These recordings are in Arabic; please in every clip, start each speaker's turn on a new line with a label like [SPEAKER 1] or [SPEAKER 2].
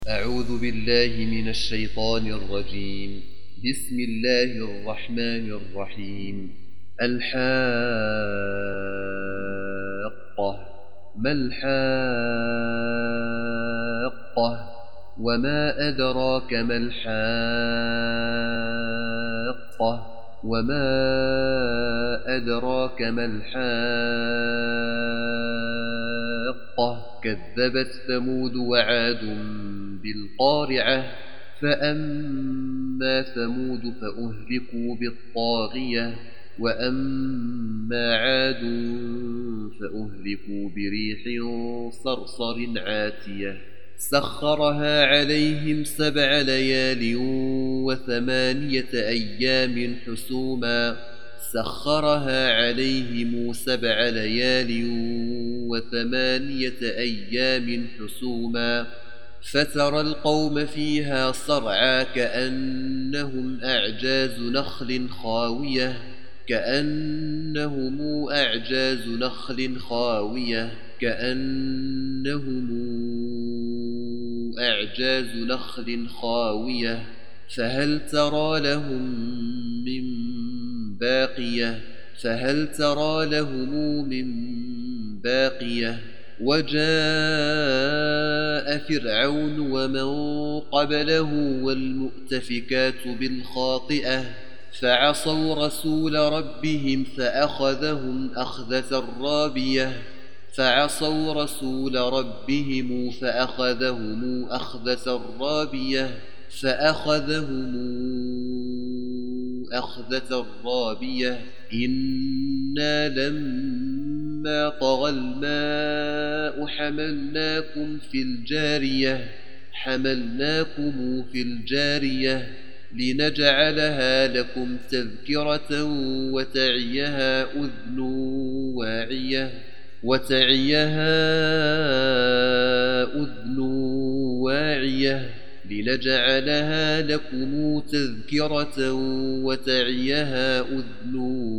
[SPEAKER 1] أعوذ بالله من الشيطان الرجيم. بسم الله الرحمن الرحيم. الحاقة. ما الحاقة؟ وما أدراك ما الحاقة؟ وما أدراك ما الحاقة؟ كذبت ثمود وعاد بالقارعة. فأما ثمود فأهلكوا بالطاغية، وأما عاد فأهلكوا بريح صرصر عاتية سخرها عليهم 7 ليال و8 أيام حسوما. سخرها عليهم 7 ليال و8 أيام حسوما، فترى القوم فيها صرعى كأنهم أعجاز نخل خاوية. كأنهم أعجاز نخل خاوية. كأنهم أعجاز نخل خاوية. فهل ترى لهم من باقية؟ فهل ترى لهم من باقية؟ وجاء فرعون ومن قبله والمؤتفكات بالخاطئة، فعصوا رسول ربهم فأخذهم أخذة رابية. فعصوا رسول ربهم فأخذهم أخذة رابية. فأخذهم أخذة رابية. إنا لما طغى الماء حملناكم في الجارية لنجعلها لكم تذكرة وتعيها أذن واعية. لنجعلها لكم تذكرة وتعيها أذن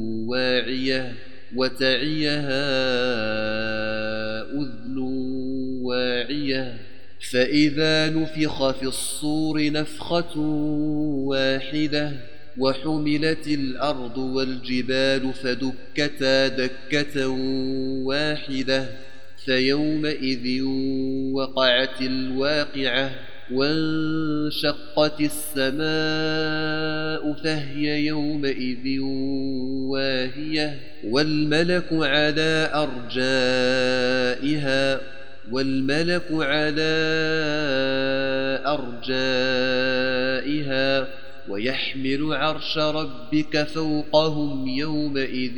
[SPEAKER 1] واعية. فإذا نفخ في الصور نفخة واحدة، وحملت الأرض والجبال فدكتا دكة واحدة، فيومئذ وقعت الواقعة. وانشقت السماء فهي يومئذ واهية، والملك على أرجائها ويحمل عرش ربك فوقهم يومئذ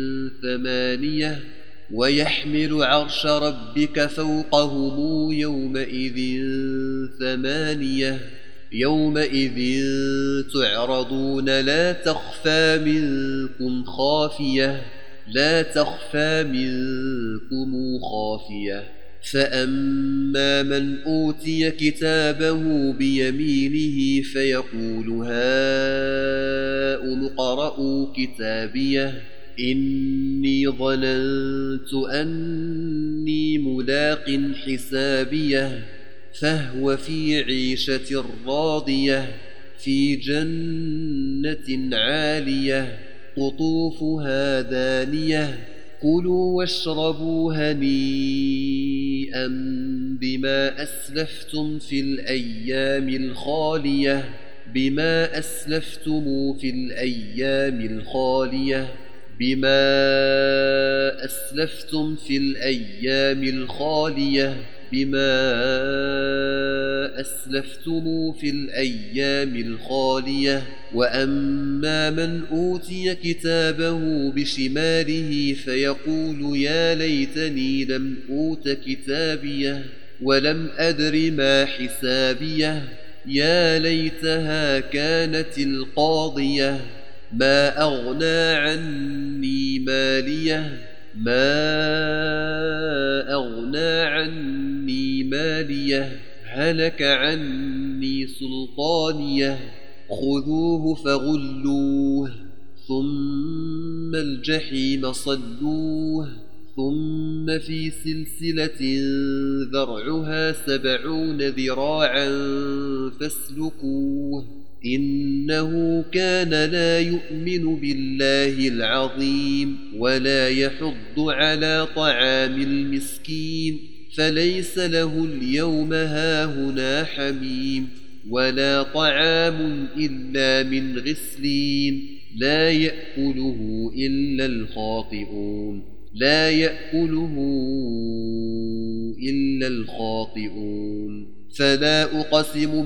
[SPEAKER 1] ثمانية. يومئذ تعرضون لا تخفى منكم خافية. فأما من أوتي كتابه بيمينه فيقول هاؤم اقرءوا كتابيه إني ظننت أني ملاق حسابيه. فهو في عيشة راضية في جنة عالية قطوفها دانية. كلوا واشربوا هنيئا بما أسلفتم في الأيام الخالية. وأما من أوتي كتابه بشماله فيقول يا ليتني لم أوت كتابيه ولم أدر ما حسابيه. يا ليتها كانت القاضية. ما أغنى عني ماليه هلك عني سلطانيه. خذوه فغلوه ثم الجحيم صلوه ثم في سلسلة ذرعها 70 ذراعا فاسلكوه إنه كان لا يؤمن بالله العظيم ولا يحض على طعام المسكين فليس له اليوم هاهنا حميم ولا طعام إلا من غسلين لا يأكله إلا الخاطئون فلا أقسم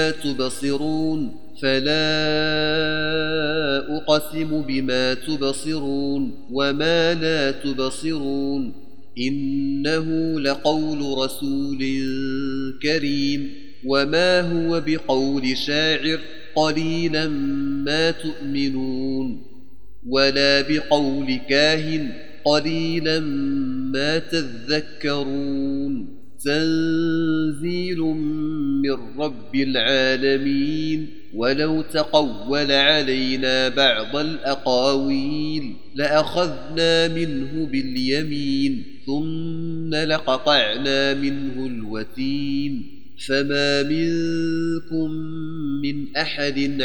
[SPEAKER 1] بما تبصرون وما لا تبصرون إنه لقول رسول كريم وما هو بقول شاعر قليلا ما تؤمنون ولا بقول كاهن قليلا ما تذكرون تنزيل من رب العالمين ولو تقول علينا بعض الأقاويل لأخذنا منه باليمين ثم لقطعنا منه الوتين فما منكم من أحد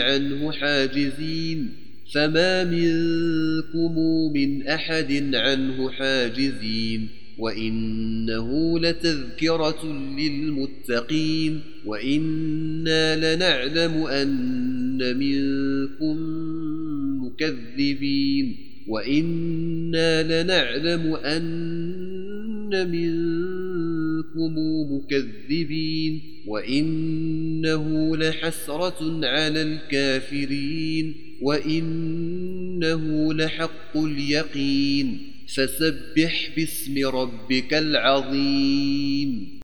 [SPEAKER 1] عنه حاجزين وإنه لتذكرة للمتقين وإنا لنعلم أن منكم مكذبين وإنه لحسرة على الكافرين وإنه لحق اليقين فسبح باسم ربك العظيم